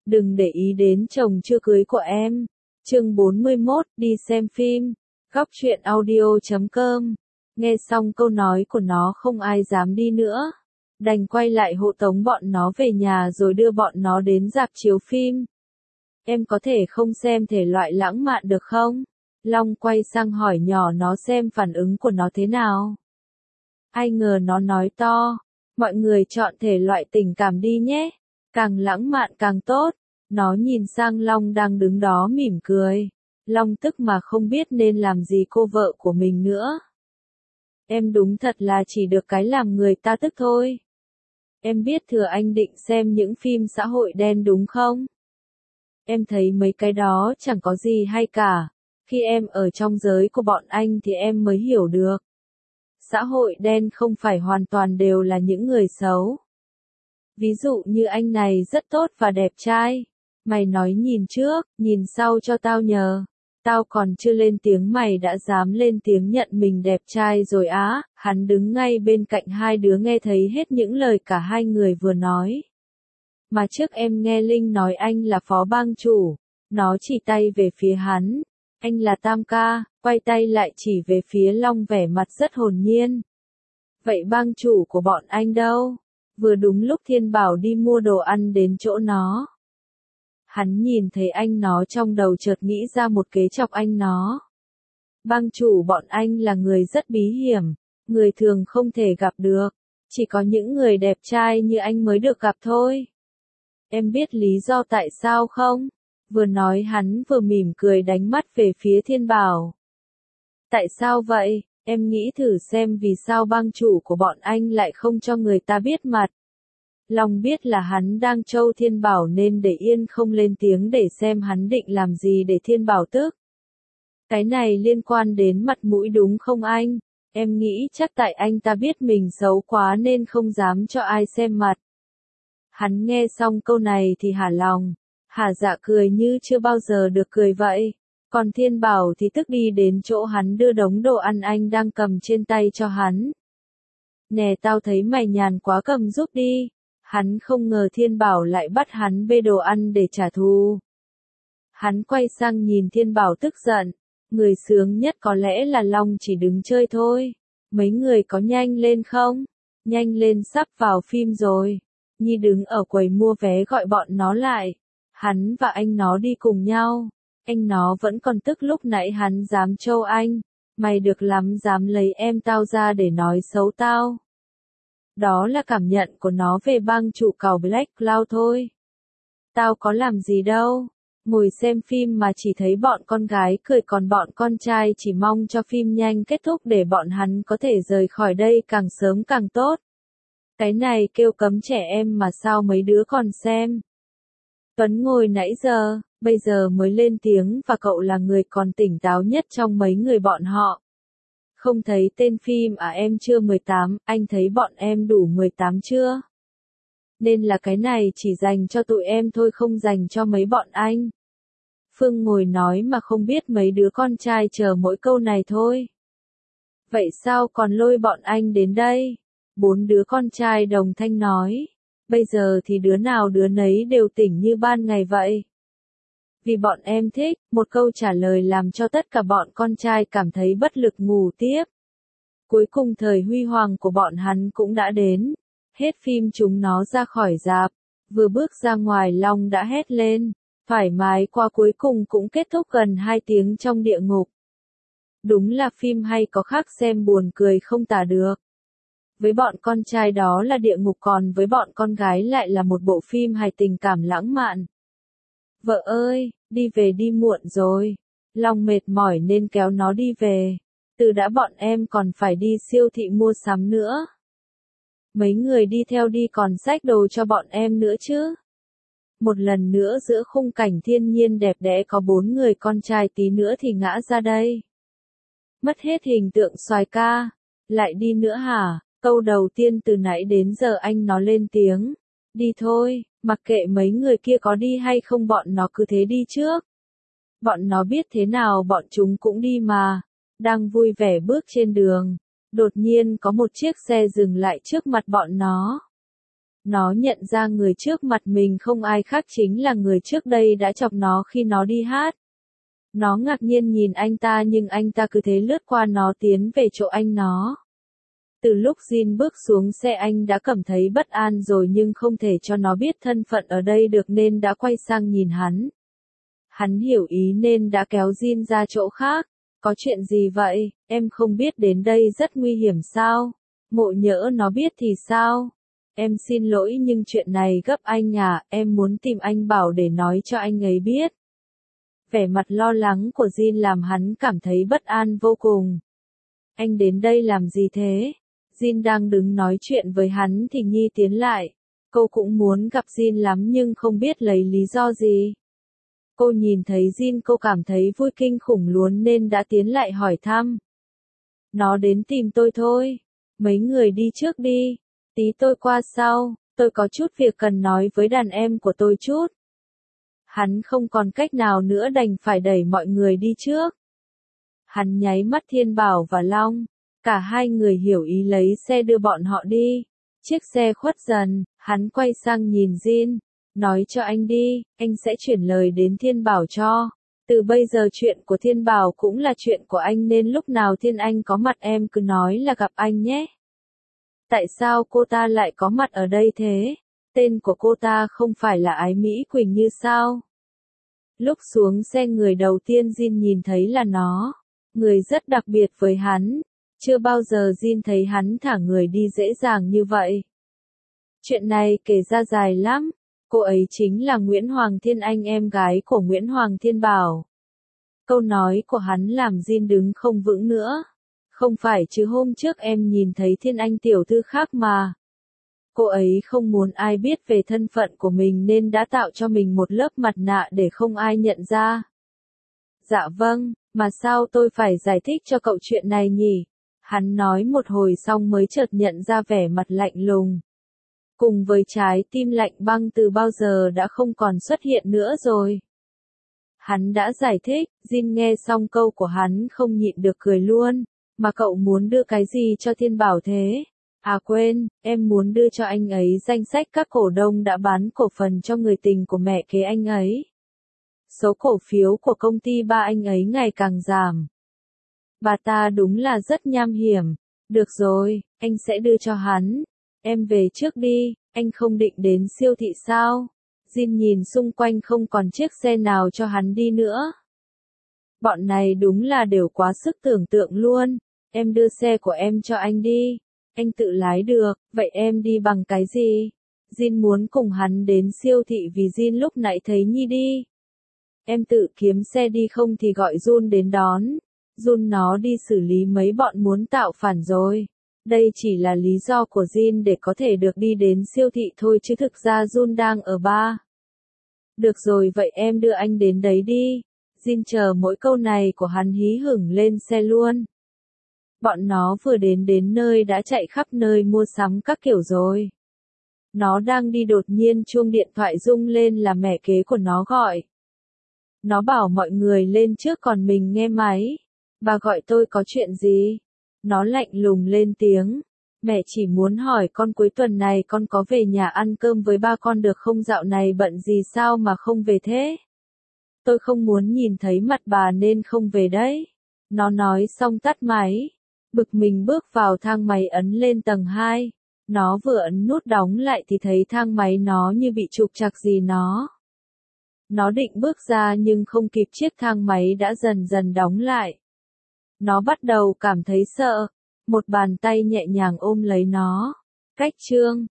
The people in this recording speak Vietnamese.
Đừng để ý đến chồng chưa cưới của em. Chương 41, đi xem phim. Góc truyện audio.com. Nghe xong câu nói của nó không ai dám đi nữa. Đành quay lại hộ tống bọn nó về nhà rồi đưa bọn nó đến rạp chiếu phim. Em có thể không xem thể loại lãng mạn được không? Long quay sang hỏi nhỏ nó xem phản ứng của nó thế nào. Ai ngờ nó nói to, mọi người chọn thể loại tình cảm đi nhé, càng lãng mạn càng tốt. Nó nhìn sang Long đang đứng đó mỉm cười. Long tức mà không biết nên làm gì cô vợ của mình nữa. Em đúng thật là chỉ được cái làm người ta tức thôi. Em biết thừa anh định xem những phim xã hội đen đúng không? Em thấy mấy cái đó chẳng có gì hay cả. Khi em ở trong giới của bọn anh thì em mới hiểu được. Xã hội đen không phải hoàn toàn đều là những người xấu. Ví dụ như anh này rất tốt và đẹp trai. Mày nói nhìn trước, nhìn sau cho tao nhờ. Tao còn chưa lên tiếng mày đã dám lên tiếng nhận mình đẹp trai rồi á. Hắn đứng ngay bên cạnh hai đứa nghe thấy hết những lời cả hai người vừa nói. Mà trước em nghe Linh nói anh là phó bang chủ. Nó chỉ tay về phía hắn. Anh là Tam ca, quay tay lại chỉ về phía Long vẻ mặt rất hồn nhiên. Vậy bang chủ của bọn anh đâu? Vừa đúng lúc Thiên Bảo đi mua đồ ăn đến chỗ nó. Hắn nhìn thấy anh nó trong đầu chợt nghĩ ra một kế chọc anh nó. Bang chủ bọn anh là người rất bí hiểm, người thường không thể gặp được, chỉ có những người đẹp trai như anh mới được gặp thôi. Em biết lý do tại sao không? Vừa nói hắn vừa mỉm cười đánh mắt về phía Thiên Bảo. Tại sao vậy? Em nghĩ thử xem vì sao bang chủ của bọn anh lại không cho người ta biết mặt. Long biết là hắn đang trêu Thiên Bảo nên để yên không lên tiếng để xem hắn định làm gì để Thiên Bảo tức. Cái này liên quan đến mặt mũi đúng không anh? Em nghĩ chắc tại anh ta biết mình xấu quá nên không dám cho ai xem mặt. Hắn nghe xong câu này thì hả lòng. Hà Dạ cười như chưa bao giờ được cười vậy. Còn Thiên Bảo thì tức đi đến chỗ hắn đưa đống đồ ăn anh đang cầm trên tay cho hắn. Nè tao thấy mày nhàn quá cầm giúp đi. Hắn không ngờ Thiên Bảo lại bắt hắn bê đồ ăn để trả thù. Hắn quay sang nhìn Thiên Bảo tức giận. Người sướng nhất có lẽ là Long chỉ đứng chơi thôi. Mấy người có nhanh lên không? Nhanh lên sắp vào phim rồi. Nhi đứng ở quầy mua vé gọi bọn nó lại. Hắn và anh nó đi cùng nhau. Anh nó vẫn còn tức lúc nãy hắn dám trêu anh. Mày được lắm dám lấy em tao ra để nói xấu tao. Đó là cảm nhận của nó về bang chủ cào Black Cloud thôi. Tao có làm gì đâu. Ngồi xem phim mà chỉ thấy bọn con gái cười còn bọn con trai chỉ mong cho phim nhanh kết thúc để bọn hắn có thể rời khỏi đây càng sớm càng tốt. Cái này kêu cấm trẻ em mà sao mấy đứa còn xem. Tuấn ngồi nãy giờ, bây giờ mới lên tiếng và cậu là người còn tỉnh táo nhất trong mấy người bọn họ. Không thấy tên phim à em chưa 18, anh thấy bọn em đủ 18 chưa? Nên là cái này chỉ dành cho tụi em thôi không dành cho mấy bọn anh. Phương ngồi nói mà không biết mấy đứa con trai chờ mỗi câu này thôi. Vậy sao còn lôi bọn anh đến đây? 4 đứa con trai đồng thanh nói. Bây giờ thì đứa nào đứa nấy đều tỉnh như ban ngày vậy. Vì bọn em thích, một câu trả lời làm cho tất cả bọn con trai cảm thấy bất lực ngủ tiếp. Cuối cùng thời huy hoàng của bọn hắn cũng đã đến. Hết phim chúng nó ra khỏi rạp. Vừa bước ra ngoài Long đã hét lên. Thoải mái qua cuối cùng cũng kết thúc gần 2 tiếng trong địa ngục. Đúng là phim hay có khác xem buồn cười không tả được. Với bọn con trai đó là địa ngục còn với bọn con gái lại là một bộ phim hài tình cảm lãng mạn. Vợ ơi, đi về đi muộn rồi. Long mệt mỏi nên kéo nó đi về. Từ đã bọn em còn phải đi siêu thị mua sắm nữa. Mấy người đi theo đi còn xách đồ cho bọn em nữa chứ. Một lần nữa giữa khung cảnh thiên nhiên đẹp đẽ có 4 người con trai tí nữa thì ngã ra đây. Mất hết hình tượng soái ca. Lại đi nữa hả? Câu đầu tiên từ nãy đến giờ anh nó lên tiếng. Đi thôi, mặc kệ mấy người kia có đi hay không bọn nó cứ thế đi trước. Bọn nó biết thế nào bọn chúng cũng đi mà. Đang vui vẻ bước trên đường. Đột nhiên có một chiếc xe dừng lại trước mặt bọn nó. Nó nhận ra người trước mặt mình không ai khác chính là người trước đây đã chọc nó khi nó đi hát. Nó ngạc nhiên nhìn anh ta nhưng anh ta cứ thế lướt qua nó tiến về chỗ anh nó. Từ lúc Jin bước xuống xe anh đã cảm thấy bất an rồi nhưng không thể cho nó biết thân phận ở đây được nên đã quay sang nhìn hắn. Hắn hiểu ý nên đã kéo Jin ra chỗ khác. Có chuyện gì vậy, em không biết đến đây rất nguy hiểm sao? Mộ nhỡ nó biết thì sao? Em xin lỗi nhưng chuyện này gấp anh à, em muốn tìm anh Bảo để nói cho anh ấy biết. Vẻ mặt lo lắng của Jin làm hắn cảm thấy bất an vô cùng. Anh đến đây làm gì thế? Jin đang đứng nói chuyện với hắn thì Nhi tiến lại. Cô cũng muốn gặp Jin lắm nhưng không biết lấy lý do gì. Cô nhìn thấy Jin cô cảm thấy vui kinh khủng luôn nên đã tiến lại hỏi thăm. Nó đến tìm tôi thôi. Mấy người đi trước đi. Tí tôi qua sau, tôi có chút việc cần nói với đàn em của tôi chút. Hắn không còn cách nào nữa đành phải đẩy mọi người đi trước. Hắn nháy mắt Thiên Bảo và Long. Cả hai người hiểu ý lấy xe đưa bọn họ đi. Chiếc xe khuất dần, hắn quay sang nhìn Jin. Nói cho anh đi, anh sẽ chuyển lời đến Thiên Bảo cho. Từ bây giờ chuyện của Thiên Bảo cũng là chuyện của anh nên lúc nào Thiên Anh có mặt em cứ nói là gặp anh nhé. Tại sao cô ta lại có mặt ở đây thế? Tên của cô ta không phải là Ái Mỹ Quỳnh như sao? Lúc xuống xe người đầu tiên Jin nhìn thấy là nó. Người rất đặc biệt với hắn. Chưa bao giờ Jin thấy hắn thả người đi dễ dàng như vậy. Chuyện này kể ra dài lắm. Cô ấy chính là Nguyễn Hoàng Thiên Anh, em gái của Nguyễn Hoàng Thiên Bảo. Câu nói của hắn làm Jin đứng không vững nữa. Không phải chứ hôm trước em nhìn thấy Thiên Anh tiểu thư khác mà. Cô ấy không muốn ai biết về thân phận của mình nên đã tạo cho mình một lớp mặt nạ để không ai nhận ra. Dạ vâng, mà sao tôi phải giải thích cho cậu chuyện này nhỉ? Hắn nói một hồi xong mới chợt nhận ra vẻ mặt lạnh lùng. Cùng với trái tim lạnh băng từ bao giờ đã không còn xuất hiện nữa rồi. Hắn đã giải thích, Jin nghe xong câu của hắn không nhịn được cười luôn. Mà cậu muốn đưa cái gì cho Thiên Bảo thế? À quên, em muốn đưa cho anh ấy danh sách các cổ đông đã bán cổ phần cho người tình của mẹ kế anh ấy. Số cổ phiếu của công ty ba anh ấy ngày càng giảm. Bà ta đúng là rất nham hiểm. Được rồi, anh sẽ đưa cho hắn. Em về trước đi, anh không định đến siêu thị sao? Jin nhìn xung quanh không còn chiếc xe nào cho hắn đi nữa. Bọn này đúng là đều quá sức tưởng tượng luôn. Em đưa xe của em cho anh đi. Anh tự lái được, vậy em đi bằng cái gì? Jin muốn cùng hắn đến siêu thị vì Jin lúc nãy thấy Nhi đi. Em tự kiếm xe đi không thì gọi Jun đến đón. Jun nó đi xử lý mấy bọn muốn tạo phản rồi. Đây chỉ là lý do của Jin để có thể được đi đến siêu thị thôi chứ thực ra Jun đang ở bar. Được rồi vậy em đưa anh đến đấy đi. Jin chờ mỗi câu này của hắn hí hửng lên xe luôn. Bọn nó vừa đến nơi đã chạy khắp nơi mua sắm các kiểu rồi. Nó đang đi đột nhiên chuông điện thoại rung lên là mẹ kế của nó gọi. Nó bảo mọi người lên trước còn mình nghe máy. Bà gọi tôi có chuyện gì? Nó lạnh lùng lên tiếng. Mẹ chỉ muốn hỏi con cuối tuần này con có về nhà ăn cơm với ba con được không, dạo này bận gì sao mà không về thế? Tôi không muốn nhìn thấy mặt bà nên không về đấy. Nó nói xong tắt máy. Bực mình bước vào thang máy ấn lên tầng 2. Nó vừa ấn nút đóng lại thì thấy thang máy nó như bị trục trặc gì nó. Nó định bước ra nhưng không kịp, chiếc thang máy đã dần dần đóng lại. Nó bắt đầu cảm thấy sợ. Một bàn tay nhẹ nhàng ôm lấy nó. Cách chương